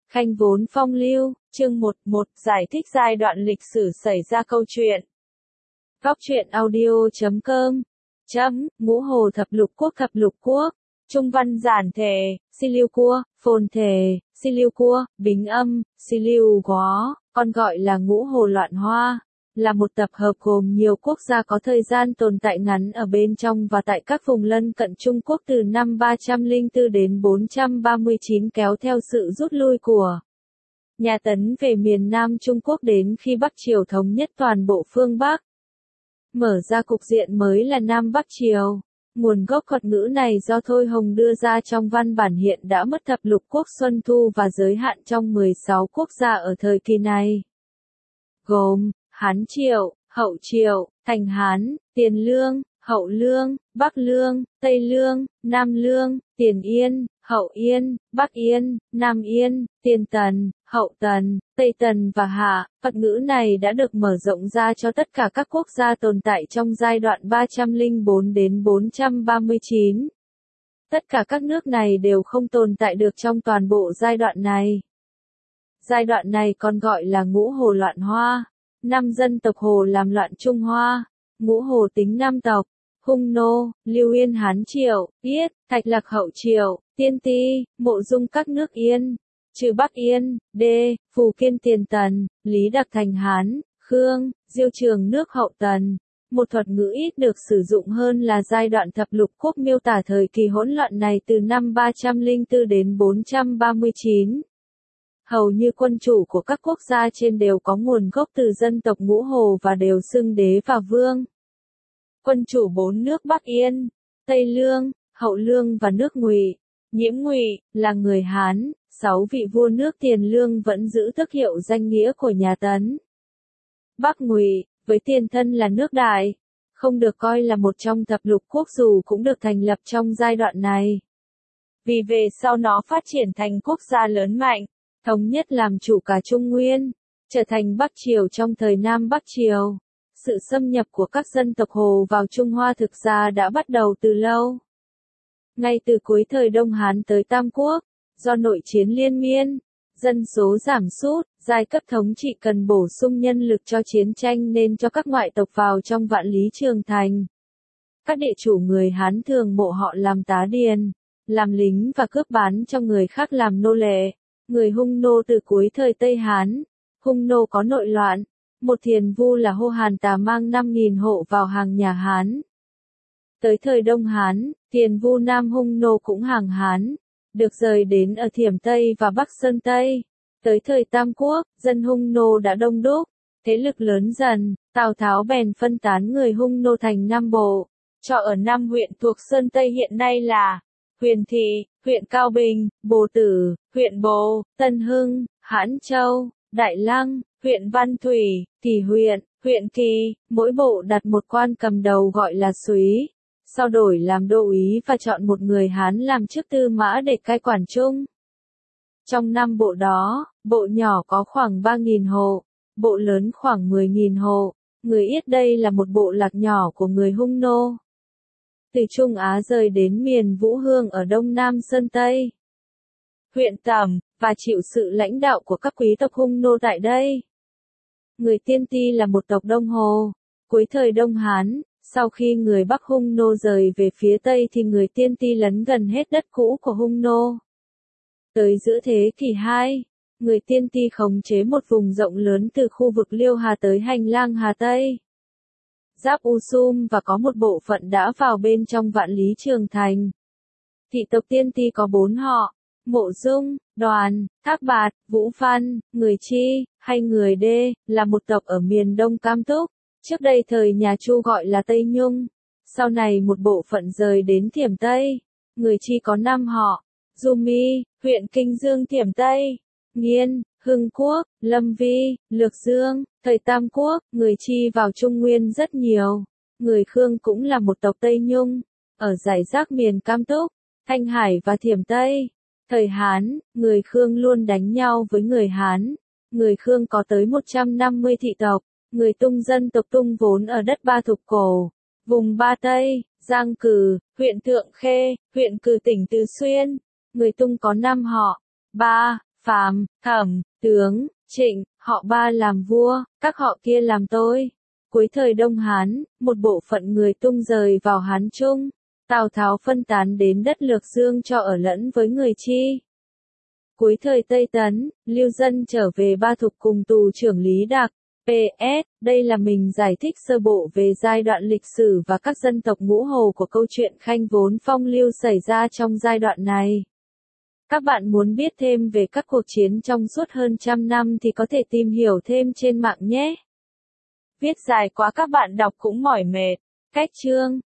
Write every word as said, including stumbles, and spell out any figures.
Khanh vốn phong lưu, chương một một giải thích giai đoạn lịch sử xảy ra câu chuyện. Góc truyện audio chấm com chấm Ngũ Hồ thập lục quốc thập lục quốc. Trung văn giản thể, si lưu cua, phồn thể, si lưu cua, bính âm, si lưu quá, còn gọi là ngũ hồ loạn hoa, là một tập hợp gồm nhiều quốc gia có thời gian tồn tại ngắn ở bên trong và tại các vùng lân cận Trung Quốc từ năm ba trăm lẻ bốn đến bốn trăm ba mươi chín, kéo theo sự rút lui của nhà Tấn về miền Nam Trung Quốc đến khi Bắc Triều thống nhất toàn bộ phương Bắc. Mở ra cục diện mới là Nam Bắc Triều. Nguồn gốc thuật ngữ này do Thôi Hồng đưa ra trong văn bản hiện đã mất thập lục quốc Xuân Thu và giới hạn trong mười sáu quốc gia ở thời kỳ này. Gồm, Hán Triều, Hậu Triều, Thành Hán, Tiền Lương, Hậu Lương, Bắc Lương, Tây Lương, Nam Lương, Tiền Yên, Hậu Yên, Bắc Yên, Nam Yên, Tiền Tần, Hậu Tần, Tây Tần và Hạ. Thuật ngữ này đã được mở rộng ra cho tất cả các quốc gia tồn tại trong giai đoạn ba trăm lẻ bốn đến bốn trăm ba mươi chín. Tất cả các nước này đều không tồn tại được trong toàn bộ giai đoạn này. Giai đoạn này còn gọi là ngũ hồ loạn hoa. Năm dân tộc Hồ làm loạn Trung Hoa. Ngũ hồ tính năm tộc: Hung Nô, Lưu Yên Hán Triều, Yết, Thạch Lạc Hậu Triều, Tiên Ti, Mộ Dung các nước Yên, trừ Bắc Yên, Đê, Phù Kiên Tiền Tần, Lý Đặc Thành Hán, Khương, Diêu Trường nước Hậu Tần. Một thuật ngữ ít được sử dụng hơn là giai đoạn thập lục quốc miêu tả thời kỳ hỗn loạn này từ năm ba trăm lẻ bốn đến bốn trăm ba mươi chín. Hầu như quân chủ của các quốc gia trên đều có nguồn gốc từ dân tộc Ngũ Hồ và đều xưng đế và vương. Quân chủ bốn nước Bắc Yên, Tây Lương, Hậu Lương và nước Ngụy, Nhiễm Ngụy, là người Hán. Sáu vị vua nước Tiền Lương vẫn giữ tước hiệu danh nghĩa của nhà Tấn. Bắc Ngụy, với tiền thân là nước Đại, không được coi là một trong thập lục quốc dù cũng được thành lập trong giai đoạn này. Vì về sau nó phát triển thành quốc gia lớn mạnh, thống nhất làm chủ cả Trung Nguyên, trở thành Bắc Triều trong thời Nam Bắc Triều. Sự xâm nhập của các dân tộc Hồ vào Trung Hoa thực ra đã bắt đầu từ lâu. Ngay từ cuối thời Đông Hán tới Tam Quốc, do nội chiến liên miên, dân số giảm sút, giai cấp thống trị cần bổ sung nhân lực cho chiến tranh nên cho các ngoại tộc vào trong Vạn Lý Trường Thành. Các địa chủ người Hán thường mộ họ làm tá điền, làm lính và cướp bán cho người khác làm nô lệ. Người Hung Nô từ cuối thời Tây Hán, Hung Nô có nội loạn, một thiền vu là Hô Hàn Tà mang năm nghìn hộ vào hàng nhà Hán. Tới thời Đông Hán, thiền vu Nam Hung Nô cũng hàng Hán, được rời đến ở Thiểm Tây và Bắc Sơn Tây. Tới thời Tam Quốc, dân Hung Nô đã đông đúc, thế lực lớn dần, Tào Tháo bèn phân tán người Hung Nô thành năm bộ, cho ở năm huyện thuộc Sơn Tây hiện nay là Huyền Thị, huyện Cao Bình, Bồ Tử, huyện Bồ, Tân Hưng, Hãn Châu, Đại Lăng, huyện Văn Thủy, Kỳ huyện, huyện Kỳ, mỗi bộ đặt một quan cầm đầu gọi là Súy, sau đổi làm đô úy và chọn một người Hán làm chức tư mã để cai quản chung. Trong năm bộ đó, bộ nhỏ có khoảng ba nghìn hộ, bộ lớn khoảng mười nghìn hộ. Người Yết đây là một bộ lạc nhỏ của người Hung Nô. Từ Trung Á rời đến miền Vũ Hương ở Đông Nam Sơn Tây, huyện Tẩm, và chịu sự lãnh đạo của các quý tộc Hung Nô tại đây. Người Tiên Ti là một tộc Đông Hồ. Cuối thời Đông Hán, sau khi người Bắc Hung Nô rời về phía Tây thì người Tiên Ti lấn gần hết đất cũ của Hung Nô. Tới giữa thế kỷ hai, người Tiên Ti khống chế một vùng rộng lớn từ khu vực Liêu Hà tới hành lang Hà Tây, giáp U Sum và có một bộ phận đã vào bên trong Vạn Lý Trường Thành. Thị tộc Tiên Ti có bốn họ: Mộ Dung, Đoàn, Thác Bạt, Vũ Văn. Người Chi, hay người Đê, là một tộc ở miền Đông Cam Túc, trước đây thời nhà Chu gọi là Tây Nhung, sau này một bộ phận rời đến Thiểm Tây. Người Chi có năm họ: Du Mi, huyện Kinh Dương Thiểm Tây, Nghiên, Hưng Quốc, Lâm Vi, Lược Dương. Thời Tam Quốc, người Chi vào Trung Nguyên rất nhiều. Người Khương cũng là một tộc Tây Nhung, ở rải rác miền Cam Túc, Thanh Hải và Thiểm Tây. Thời Hán, người Khương luôn đánh nhau với người Hán. Người Khương có tới một trăm năm mươi thị tộc. Người Tung dân tộc Tung vốn ở đất Ba Thục Cổ, vùng Ba Tây, Giang Cừ, huyện Thượng Khê, huyện Cừ tỉnh Từ Xuyên. Người Tung có năm họ: Ba, Phàm, Thẩm, Tướng, Trịnh, họ Ba làm vua, các họ kia làm tôi. Cuối thời Đông Hán, một bộ phận người tung rời vào Hán Trung. Tào Tháo phân tán đến đất Lược Dương cho ở lẫn với người Chi. Cuối thời Tây Tấn, Lưu Dân trở về Ba Thục cùng tù trưởng Lý Đạc. pê ét, đây là mình giải thích sơ bộ về giai đoạn lịch sử và các dân tộc Ngũ Hồ của câu chuyện Khanh Vốn Phong Lưu xảy ra trong giai đoạn này. Các bạn muốn biết thêm về các cuộc chiến trong suốt hơn trăm năm thì có thể tìm hiểu thêm trên mạng nhé. Viết dài quá các bạn đọc cũng mỏi mệt. Cách chương